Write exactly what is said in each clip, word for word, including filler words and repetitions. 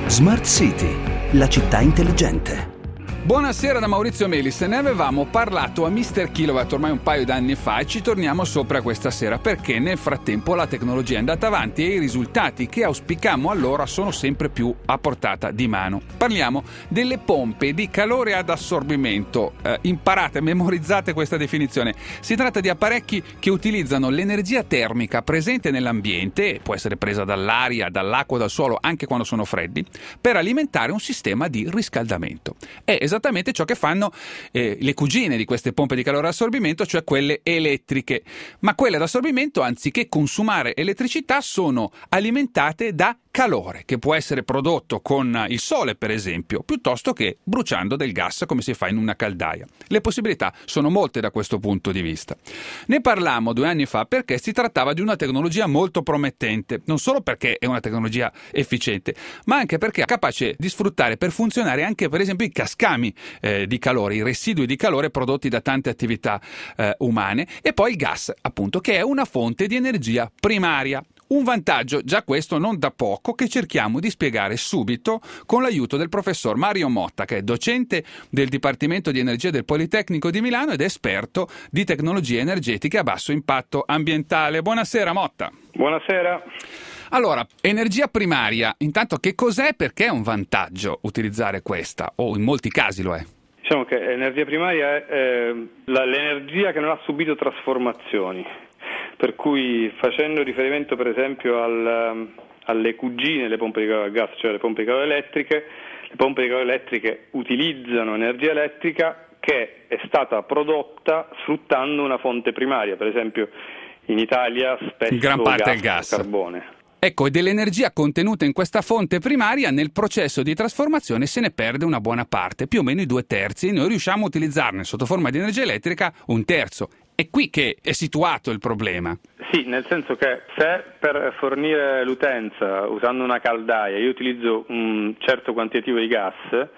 Smart City, la città intelligente. Buonasera da Maurizio Melis. Ne avevamo parlato a mister Kilowatt ormai un paio d'anni fa e ci torniamo sopra questa sera perché nel frattempo la tecnologia è andata avanti e i risultati che auspicammo allora sono sempre più a portata di mano. Parliamo delle pompe di calore ad assorbimento. Eh, imparate, memorizzate questa definizione. Si tratta di apparecchi che utilizzano l'energia termica presente nell'ambiente, può essere presa dall'aria, dall'acqua, dal suolo, anche quando sono freddi, per alimentare un sistema di riscaldamento. È esattamente ciò che fanno eh, le cugine di queste pompe di calore ad assorbimento, cioè quelle elettriche. Ma quelle ad assorbimento, anziché consumare elettricità, sono alimentate da calore, che può essere prodotto con il sole, per esempio, piuttosto che bruciando del gas come si fa in una caldaia. Le possibilità sono molte da questo punto di vista. Ne parlammo due anni fa perché si trattava di una tecnologia molto promettente, non solo perché è una tecnologia efficiente, ma anche perché è capace di sfruttare per funzionare anche, per esempio, i cascami eh, di calore, i residui di calore prodotti da tante attività eh, umane, e poi il gas, appunto, che è una fonte di energia primaria. Un vantaggio, già questo non da poco, che cerchiamo di spiegare subito con l'aiuto del professor Mario Motta, che è docente del Dipartimento di Energia del Politecnico di Milano ed esperto di tecnologie energetiche a basso impatto ambientale. Buonasera Motta. Buonasera. Allora, energia primaria, intanto che cos'è, perché è un vantaggio utilizzare questa, o in molti casi lo è? Diciamo che l'energia primaria è eh, la, l'energia che non ha subito trasformazioni. Per cui, facendo riferimento per esempio al, alle cugine, le pompe di calore a gas, cioè le pompe di calore elettriche, le pompe di calore elettriche utilizzano energia elettrica che è stata prodotta sfruttando una fonte primaria, per esempio in Italia spesso in gran parte gas, il gas. Carbone. Ecco, e dell'energia contenuta in questa fonte primaria nel processo di trasformazione se ne perde una buona parte, più o meno i due terzi, e noi riusciamo a utilizzarne sotto forma di energia elettrica un terzo. È qui che è situato il problema. Sì, nel senso che se per fornire l'utenza usando una caldaia io utilizzo un certo quantitativo di gas,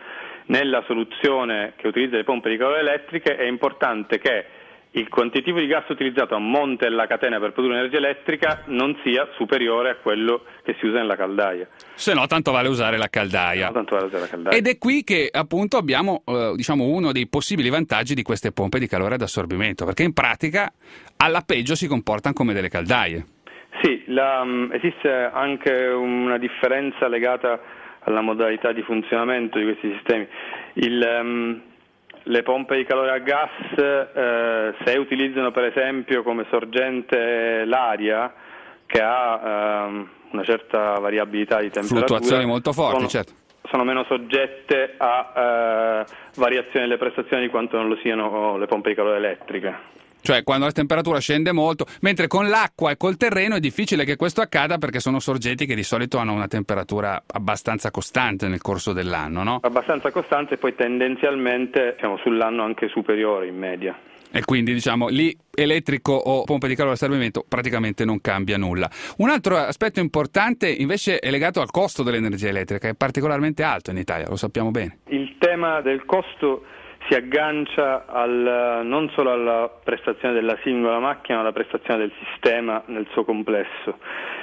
nella soluzione che utilizza le pompe di calore elettriche è importante che il quantitativo di gas utilizzato a monte della catena per produrre energia elettrica non sia superiore a quello che si usa nella caldaia. Se no, tanto vale usare la caldaia. No, tanto vale usare la caldaia. Ed è qui che appunto abbiamo eh, diciamo uno dei possibili vantaggi di queste pompe di calore ad assorbimento, perché in pratica alla peggio si comportano come delle caldaie. Sì, la, um, esiste anche una differenza legata alla modalità di funzionamento di questi sistemi. Il, um, Le pompe di calore a gas, eh, se utilizzano per esempio come sorgente l'aria, che ha ehm, una certa variabilità di temperatura, fluttuazioni molto forti, sono, certo. sono meno soggette a eh, variazioni delle prestazioni di quanto non lo siano le pompe di calore elettriche. Cioè quando la temperatura scende molto, mentre con l'acqua e col terreno è difficile che questo accada perché sono sorgenti che di solito hanno una temperatura abbastanza costante nel corso dell'anno, no? Abbastanza costante e poi tendenzialmente siamo sull'anno anche superiore in media. E quindi diciamo lì elettrico o pompe di calore ad assorbimento praticamente non cambia nulla. Un altro aspetto importante invece è legato al costo dell'energia elettrica, è particolarmente alto in Italia, lo sappiamo bene. Il tema del costo si aggancia al, non solo alla prestazione della singola macchina, ma alla prestazione del sistema nel suo complesso.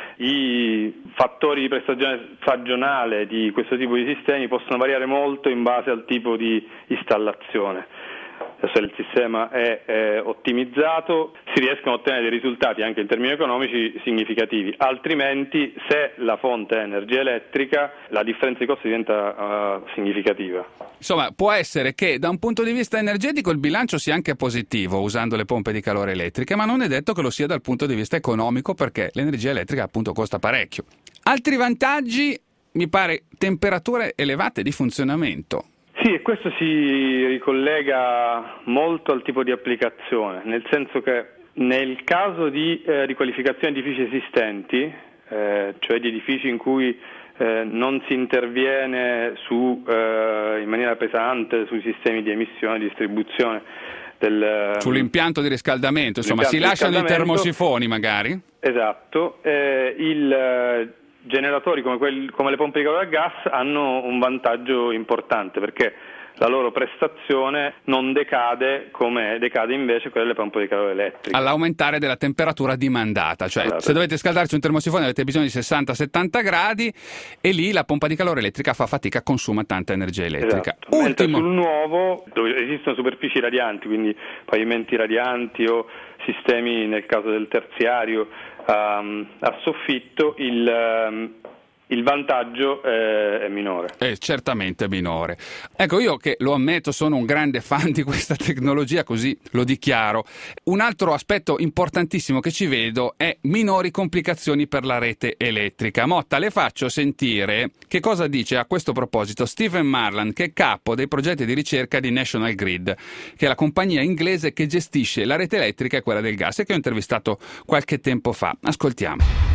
I fattori di prestazione stagionale di questo tipo di sistemi possono variare molto in base al tipo di installazione. Se il sistema è, è ottimizzato si riescono a ottenere dei risultati anche in termini economici significativi, altrimenti se la fonte è energia elettrica la differenza di costo diventa uh, significativa. Insomma, può essere che da un punto di vista energetico il bilancio sia anche positivo usando le pompe di calore elettriche, ma non è detto che lo sia dal punto di vista economico, perché l'energia elettrica appunto costa parecchio. Altri vantaggi, mi pare, temperature elevate di funzionamento. Sì, e questo si ricollega molto al tipo di applicazione, nel senso che nel caso di eh, riqualificazione di edifici esistenti, eh, cioè di edifici in cui eh, non si interviene su, eh, in maniera pesante sui sistemi di emissione e distribuzione del, sull'impianto di riscaldamento, insomma si lasciano i termosifoni magari? Esatto, eh, il generatori come, quelli, come le pompe di calore a gas hanno un vantaggio importante perché la loro prestazione non decade come decade invece quella delle pompe di calore elettriche. All'aumentare della temperatura dimandata, cioè Esatto. Se dovete scaldarci un termosifone avete bisogno di sessanta settanta gradi e lì la pompa di calore elettrica fa fatica, consuma tanta energia elettrica. Esatto. Mentre Ultimo. sul nuovo, dove esistono superfici radianti, quindi pavimenti radianti o sistemi nel caso del terziario um, a soffitto, il um, il vantaggio eh, è minore. È certamente minore. Ecco, io che lo ammetto sono un grande fan di questa tecnologia, così lo dichiaro. Un altro aspetto importantissimo che ci vedo è minori complicazioni per la rete elettrica. Motta, le faccio sentire che cosa dice a questo proposito Stephen Marland, che è capo dei progetti di ricerca di National Grid, che è la compagnia inglese che gestisce la rete elettrica e quella del gas e che ho intervistato qualche tempo fa. Ascoltiamo.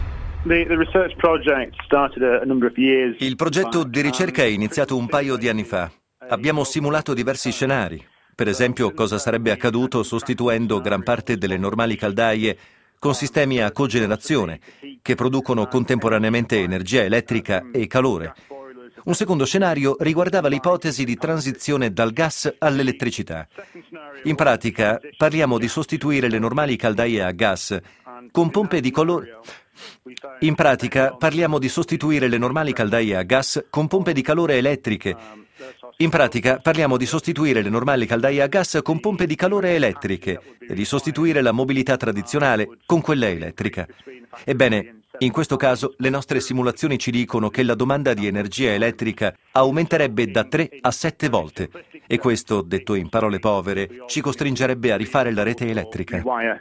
Il progetto di ricerca è iniziato un paio di anni fa. Abbiamo simulato diversi scenari. Per esempio, cosa sarebbe accaduto sostituendo gran parte delle normali caldaie con sistemi a cogenerazione che producono contemporaneamente energia elettrica e calore. Un secondo scenario riguardava l'ipotesi di transizione dal gas all'elettricità. In pratica, parliamo di sostituire le normali caldaie a gas con pompe di calore. In pratica, parliamo di sostituire le normali caldaie a gas con pompe di calore elettriche. In pratica, parliamo di sostituire le normali caldaie a gas con pompe di calore elettriche e di sostituire la mobilità tradizionale con quella elettrica. Ebbene, in questo caso, le nostre simulazioni ci dicono che la domanda di energia elettrica aumenterebbe da tre a sette volte. E questo, detto in parole povere, ci costringerebbe a rifare la rete elettrica.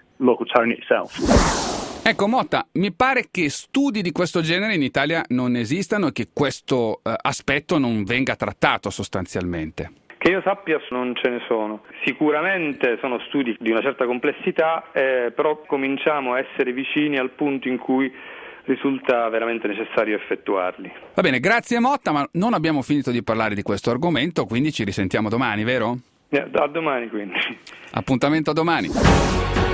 Ecco Motta, mi pare che studi di questo genere in Italia non esistano e che questo eh, aspetto non venga trattato sostanzialmente. Che io sappia non ce ne sono. Sicuramente sono studi di una certa complessità, eh, però cominciamo a essere vicini al punto in cui risulta veramente necessario effettuarli. Va bene, grazie Motta, ma non abbiamo finito di parlare di questo argomento, quindi ci risentiamo domani, vero? Eh, a domani quindi. Appuntamento a domani.